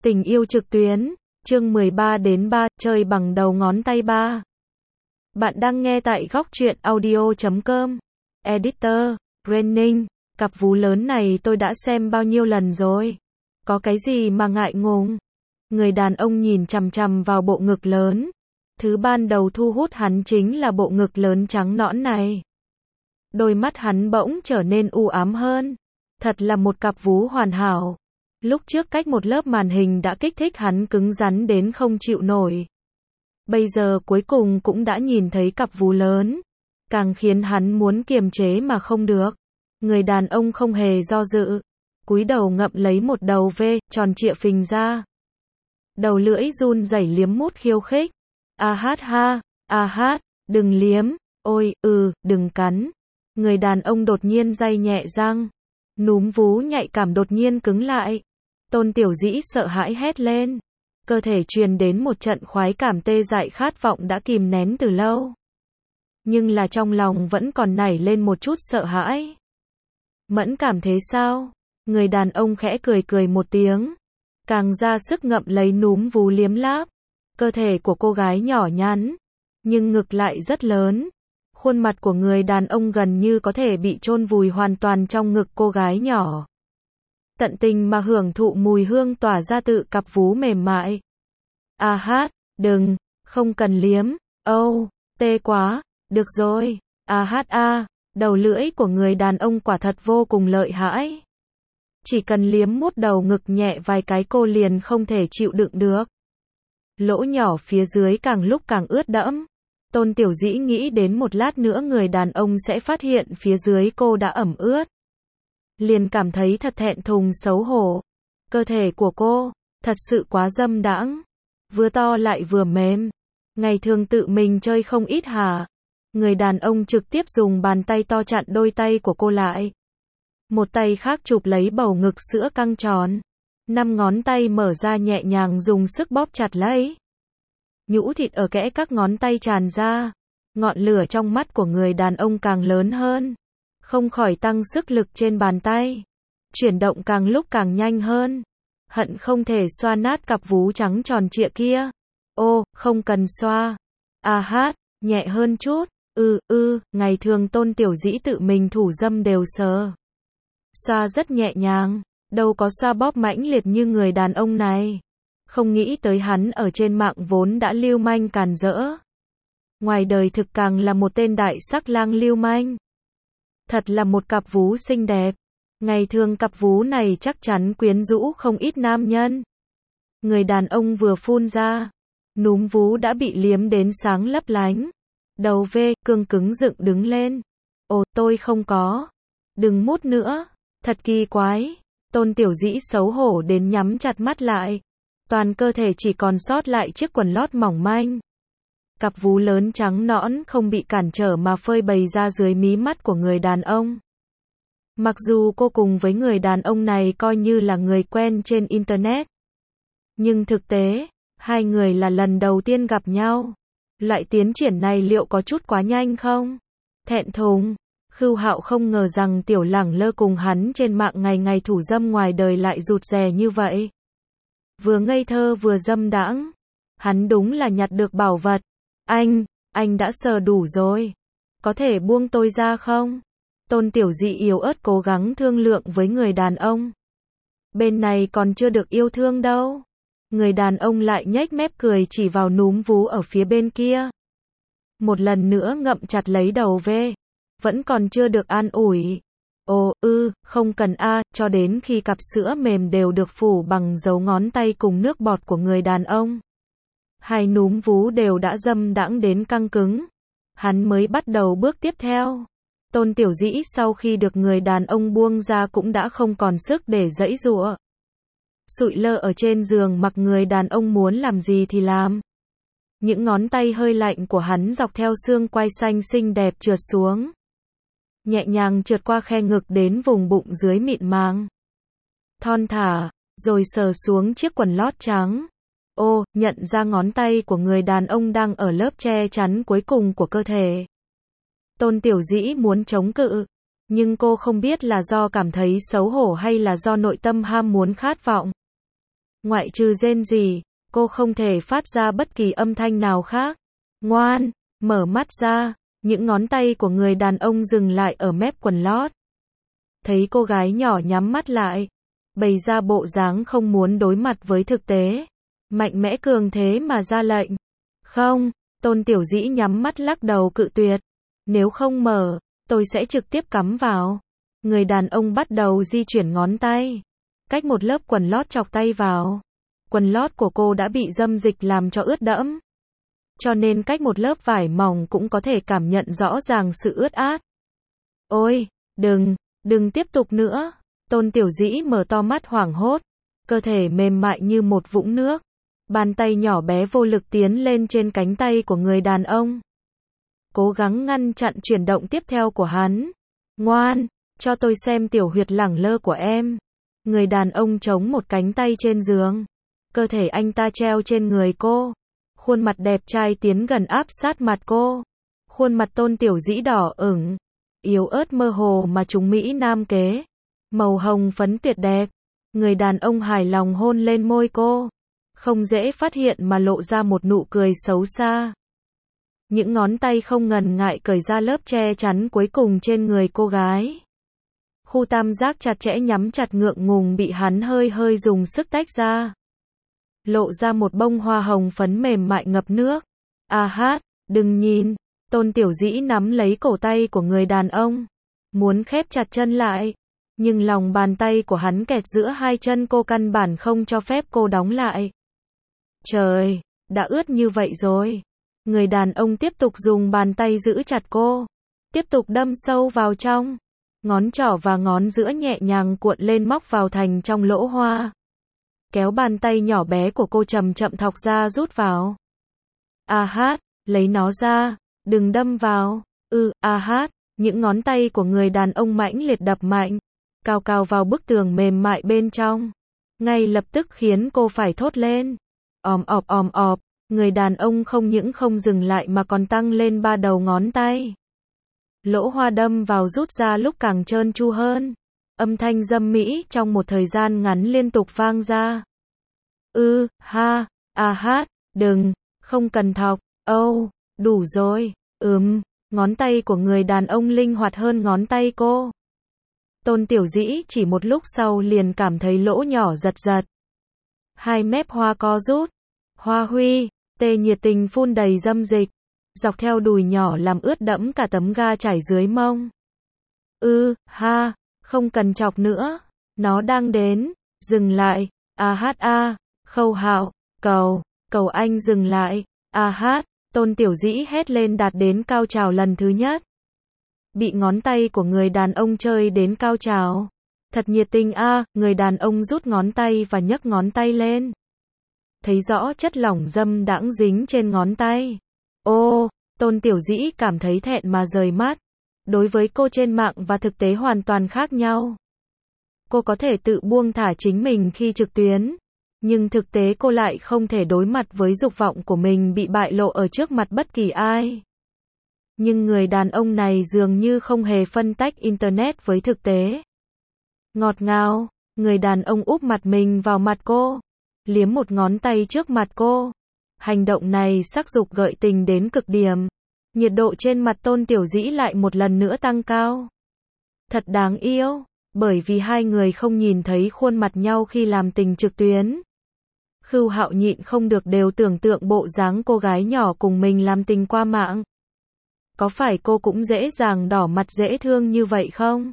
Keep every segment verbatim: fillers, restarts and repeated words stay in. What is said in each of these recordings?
Tình yêu trực tuyến, chương mười ba đến ba, chơi bằng đầu ngón tay ba. Bạn đang nghe tại góc truyện audio chấm com. Editor, Training, cặp vú lớn này tôi đã xem bao nhiêu lần rồi. Có cái gì mà ngại ngùng? Người đàn ông nhìn chằm chằm vào bộ ngực lớn. Thứ ban đầu thu hút hắn chính là bộ ngực lớn trắng nõn này. Đôi mắt hắn bỗng trở nên u ám hơn. Thật là một cặp vú hoàn hảo. Lúc trước cách một lớp màn hình đã kích thích hắn cứng rắn đến không chịu nổi. Bây giờ cuối cùng cũng đã nhìn thấy cặp vú lớn. Càng khiến hắn muốn kiềm chế mà không được. Người đàn ông không hề do dự. Cúi đầu ngậm lấy một đầu V, tròn trịa phình ra. Đầu lưỡi run rẩy liếm mút khiêu khích. A hát ha, a hát, đừng liếm, ôi, ừ, đừng cắn. Người đàn ông đột nhiên day nhẹ răng. Núm vú nhạy cảm đột nhiên cứng lại. Tôn Tiểu Dĩ sợ hãi hét lên. Cơ thể truyền đến một trận khoái cảm tê dại khát vọng đã kìm nén từ lâu. Nhưng là trong lòng vẫn còn nảy lên một chút sợ hãi. Mẫn cảm thế sao? Người đàn ông khẽ cười cười một tiếng. Càng ra sức ngậm lấy núm vú liếm láp. Cơ thể của cô gái nhỏ nhắn. Nhưng ngực lại rất lớn. Khuôn mặt của người đàn ông gần như có thể bị chôn vùi hoàn toàn trong ngực cô gái nhỏ. Tận tình mà hưởng thụ mùi hương tỏa ra từ cặp vú mềm mại. A hát, đừng, không cần liếm, âu, oh, tê quá, được rồi, a hát a, đầu lưỡi của người đàn ông quả thật vô cùng lợi hại. Chỉ cần liếm mút đầu ngực nhẹ vài cái cô liền không thể chịu đựng được. Lỗ nhỏ phía dưới càng lúc càng ướt đẫm. Tôn Tiểu Dĩ nghĩ đến một lát nữa người đàn ông sẽ phát hiện phía dưới cô đã ẩm ướt. Liền cảm thấy thật thẹn thùng xấu hổ. Cơ thể của cô, thật sự quá dâm đãng. Vừa to lại vừa mềm. Ngày thường tự mình chơi không ít hả? Người đàn ông trực tiếp dùng bàn tay to chặn đôi tay của cô lại. Một tay khác chụp lấy bầu ngực sữa căng tròn. Năm ngón tay mở ra nhẹ nhàng dùng sức bóp chặt lấy. Nhũ thịt ở kẽ các ngón tay tràn ra. Ngọn lửa trong mắt của người đàn ông càng lớn hơn. Không khỏi tăng sức lực trên bàn tay. Chuyển động càng lúc càng nhanh hơn. Hận không thể xoa nát cặp vú trắng tròn trịa kia. Ô, không cần xoa. A hát, nhẹ hơn chút. Ừ, ừ, ngày thường Tôn Tiểu Dĩ tự mình thủ dâm đều sờ. Xoa rất nhẹ nhàng. Đâu có xoa bóp mãnh liệt như người đàn ông này. Không nghĩ tới hắn ở trên mạng vốn đã lưu manh càn rỡ. Ngoài đời thực càng là một tên đại sắc lang lưu manh. Thật là một cặp vú xinh đẹp. Ngày thường cặp vú này chắc chắn quyến rũ không ít nam nhân. Người đàn ông vừa phun ra. Núm vú đã bị liếm đến sáng lấp lánh. Đầu V, cương cứng dựng đứng lên. Ồ, tôi không có. Đừng mút nữa. Thật kỳ quái. Tôn Tiểu Dĩ xấu hổ đến nhắm chặt mắt lại. Toàn cơ thể chỉ còn sót lại chiếc quần lót mỏng manh. Cặp vú lớn trắng nõn không bị cản trở mà phơi bày ra dưới mí mắt của người đàn ông. Mặc dù cô cùng với người đàn ông này coi như là người quen trên Internet. Nhưng thực tế, hai người là lần đầu tiên gặp nhau. Loại tiến triển này liệu có chút quá nhanh không? Thẹn thùng. Khưu Hạo không ngờ rằng Tiểu Lẳng Lơ cùng hắn trên mạng ngày ngày thủ dâm ngoài đời lại rụt rè như vậy. Vừa ngây thơ vừa dâm đãng. Hắn đúng là nhặt được bảo vật. Anh, anh đã sờ đủ rồi. Có thể buông tôi ra không? Tôn Tiểu Dĩ yếu ớt cố gắng thương lượng với người đàn ông. Bên này còn chưa được yêu thương đâu. Người đàn ông lại nhếch mép cười chỉ vào núm vú ở phía bên kia. Một lần nữa ngậm chặt lấy đầu V. Vẫn còn chưa được an ủi. Ồ, ư, không cần a, cho đến khi cặp sữa mềm đều được phủ bằng dấu ngón tay cùng nước bọt của người đàn ông. Hai núm vú đều đã dâm đãng đến căng cứng. Hắn mới bắt đầu bước tiếp theo. Tôn Tiểu Dĩ sau khi được người đàn ông buông ra cũng đã không còn sức để giãy giụa. Sụi lơ ở trên giường mặc người đàn ông muốn làm gì thì làm. Những ngón tay hơi lạnh của hắn dọc theo xương quai xanh xinh đẹp trượt xuống. Nhẹ nhàng trượt qua khe ngực đến vùng bụng dưới mịn màng. Thon thả, rồi sờ xuống chiếc quần lót trắng. Ô, nhận ra ngón tay của người đàn ông đang ở lớp che chắn cuối cùng của cơ thể. Tôn Tiểu Dĩ muốn chống cự, nhưng cô không biết là do cảm thấy xấu hổ hay là do nội tâm ham muốn khát vọng. Ngoại trừ rên rỉ, cô không thể phát ra bất kỳ âm thanh nào khác. Ngoan, mở mắt ra, những ngón tay của người đàn ông dừng lại ở mép quần lót. Thấy cô gái nhỏ nhắm mắt lại, bày ra bộ dáng không muốn đối mặt với thực tế. Mạnh mẽ cường thế mà ra lệnh. Không, Tôn Tiểu Dĩ nhắm mắt lắc đầu cự tuyệt. Nếu không mở, tôi sẽ trực tiếp cắm vào. Người đàn ông bắt đầu di chuyển ngón tay. Cách một lớp quần lót chọc tay vào. Quần lót của cô đã bị dâm dịch làm cho ướt đẫm. Cho nên cách một lớp vải mỏng cũng có thể cảm nhận rõ ràng sự ướt át. Ôi, đừng, đừng tiếp tục nữa. Tôn Tiểu Dĩ mở to mắt hoảng hốt. Cơ thể mềm mại như một vũng nước. Bàn tay nhỏ bé vô lực tiến lên trên cánh tay của người đàn ông. Cố gắng ngăn chặn chuyển động tiếp theo của hắn. Ngoan, cho tôi xem tiểu huyệt lẳng lơ của em. Người đàn ông chống một cánh tay trên giường. Cơ thể anh ta treo trên người cô. Khuôn mặt đẹp trai tiến gần áp sát mặt cô. Khuôn mặt Tôn Tiểu Dĩ đỏ ửng. Yếu ớt mơ hồ mà trúng Mỹ Nam kế. Màu hồng phấn tuyệt đẹp. Người đàn ông hài lòng hôn lên môi cô. Không dễ phát hiện mà lộ ra một nụ cười xấu xa. Những ngón tay không ngần ngại cởi ra lớp che chắn cuối cùng trên người cô gái. Khu tam giác chặt chẽ nhắm chặt ngượng ngùng bị hắn hơi hơi dùng sức tách ra. Lộ ra một bông hoa hồng phấn mềm mại ngập nước. À hát, đừng nhìn. Tôn Tiểu Dĩ nắm lấy cổ tay của người đàn ông. Muốn khép chặt chân lại. Nhưng lòng bàn tay của hắn kẹt giữa hai chân cô căn bản không cho phép cô đóng lại. Trời, đã ướt như vậy rồi. Người đàn ông tiếp tục dùng bàn tay giữ chặt cô. Tiếp tục đâm sâu vào trong. Ngón trỏ và ngón giữa nhẹ nhàng cuộn lên móc vào thành trong lỗ hoa. Kéo bàn tay nhỏ bé của cô chậm chậm thọc ra rút vào. À hát, lấy nó ra, đừng đâm vào. Ừ, à hát, những ngón tay của người đàn ông mãnh liệt đập mạnh. Cào cào vào bức tường mềm mại bên trong. Ngay lập tức khiến cô phải thốt lên. Òm ọp òm ọp, người đàn ông không những không dừng lại mà còn tăng lên ba đầu ngón tay. Lỗ hoa đâm vào rút ra lúc càng trơn tru hơn. Âm thanh dâm mỹ trong một thời gian ngắn liên tục vang ra. Ư, ha, à hát, đừng, không cần thọc, âu, oh, đủ rồi, ừm, ngón tay của người đàn ông linh hoạt hơn ngón tay cô. Tôn Tiểu Dĩ chỉ một lúc sau liền cảm thấy lỗ nhỏ giật giật. Hai mép hoa co rút. Hoa huy, tê nhiệt tình phun đầy dâm dịch. Dọc theo đùi nhỏ làm ướt đẫm cả tấm ga trải dưới mông. Ư, ha, không cần chọc nữa. Nó đang đến, dừng lại. A hát a, Khâu Hạo, cầu, cầu anh dừng lại. A hát, Tôn Tiểu Dĩ hét lên đạt đến cao trào lần thứ nhất. Bị ngón tay của người đàn ông chơi đến cao trào. Thật nhiệt tình a, người đàn ông rút ngón tay và nhấc ngón tay lên. Thấy rõ chất lỏng dâm đãng dính trên ngón tay. Ô, Tôn Tiểu Dĩ cảm thấy thẹn mà rời mắt. Đối với cô trên mạng và thực tế hoàn toàn khác nhau. Cô có thể tự buông thả chính mình khi trực tuyến. Nhưng thực tế cô lại không thể đối mặt với dục vọng của mình bị bại lộ ở trước mặt bất kỳ ai. Nhưng người đàn ông này dường như không hề phân tách Internet với thực tế. Ngọt ngào, người đàn ông úp mặt mình vào mặt cô. Liếm một ngón tay trước mặt cô. Hành động này sắc dục gợi tình đến cực điểm. Nhiệt độ trên mặt Tôn Tiểu Dĩ lại một lần nữa tăng cao. Thật đáng yêu, bởi vì hai người không nhìn thấy khuôn mặt nhau khi làm tình trực tuyến. Khưu Hạo nhịn không được đều tưởng tượng bộ dáng cô gái nhỏ cùng mình làm tình qua mạng. Có phải cô cũng dễ dàng đỏ mặt dễ thương như vậy không?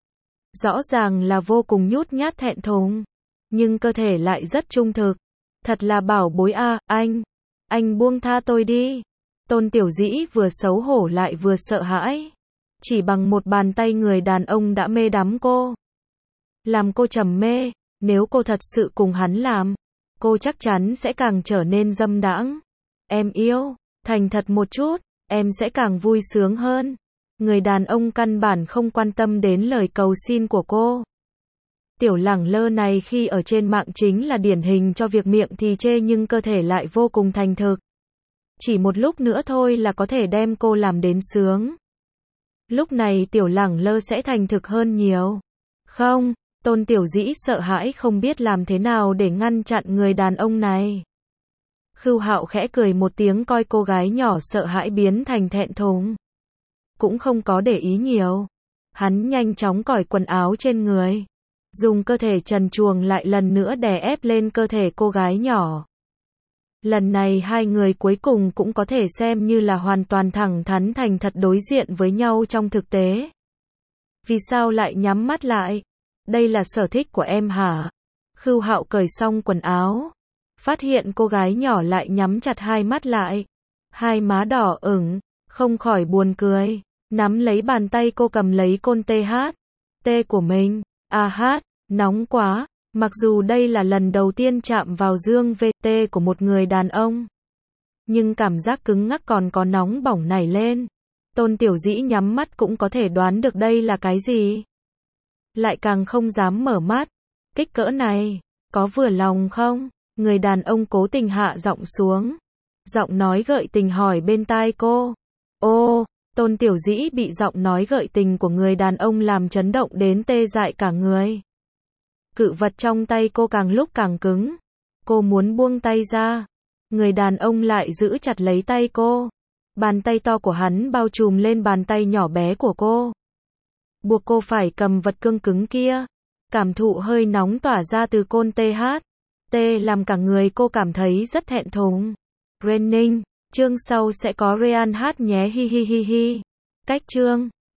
Rõ ràng là vô cùng nhút nhát thẹn thùng. Nhưng cơ thể lại rất trung thực. Thật là bảo bối a, à, anh. Anh buông tha tôi đi. Tôn Tiểu Dĩ vừa xấu hổ lại vừa sợ hãi. Chỉ bằng một bàn tay người đàn ông đã mê đắm cô. Làm cô trầm mê. Nếu cô thật sự cùng hắn làm, cô chắc chắn sẽ càng trở nên dâm đãng. Em yêu, thành thật một chút, em sẽ càng vui sướng hơn. Người đàn ông căn bản không quan tâm đến lời cầu xin của cô. Tiểu lẳng lơ này khi ở trên mạng chính là điển hình cho việc miệng thì chê nhưng cơ thể lại vô cùng thành thực. Chỉ một lúc nữa thôi là có thể đem cô làm đến sướng. Lúc này tiểu lẳng lơ sẽ thành thực hơn nhiều. Không, Tôn Tiểu Dĩ sợ hãi không biết làm thế nào để ngăn chặn người đàn ông này. Khưu Hạo khẽ cười một tiếng coi cô gái nhỏ sợ hãi biến thành thẹn thùng. Cũng không có để ý nhiều. Hắn nhanh chóng cởi quần áo trên người. Dùng cơ thể trần truồng lại lần nữa đè ép lên cơ thể cô gái nhỏ. Lần này hai người cuối cùng cũng có thể xem như là hoàn toàn thẳng thắn thành thật đối diện với nhau trong thực tế. Vì sao lại nhắm mắt lại? Đây là sở thích của em hả? Khưu Hạo cởi xong quần áo. Phát hiện cô gái nhỏ lại nhắm chặt hai mắt lại. Hai má đỏ ửng, không khỏi buồn cười. Nắm lấy bàn tay cô cầm lấy côn tê hát. Tê của mình. À hát, nóng quá. Mặc dù đây là lần đầu tiên chạm vào dương vê tê của một người đàn ông. Nhưng cảm giác cứng ngắc còn có nóng bỏng nảy lên. Tôn Tiểu Dĩ nhắm mắt cũng có thể đoán được đây là cái gì. Lại càng không dám mở mắt. Kích cỡ này, có vừa lòng không? Người đàn ông cố tình hạ giọng xuống. Giọng nói gợi tình hỏi bên tai cô. Ô, Tôn Tiểu Dĩ bị giọng nói gợi tình của người đàn ông làm chấn động đến tê dại cả người. Cự vật trong tay cô càng lúc càng cứng. Cô muốn buông tay ra. Người đàn ông lại giữ chặt lấy tay cô. Bàn tay to của hắn bao trùm lên bàn tay nhỏ bé của cô. Buộc cô phải cầm vật cương cứng kia. Cảm thụ hơi nóng tỏa ra từ côn tê hát. Tê làm cả người cô cảm thấy rất thẹn thùng. Raining, chương sau sẽ có Ryan hát nhé hi hi hi hi. Cách chương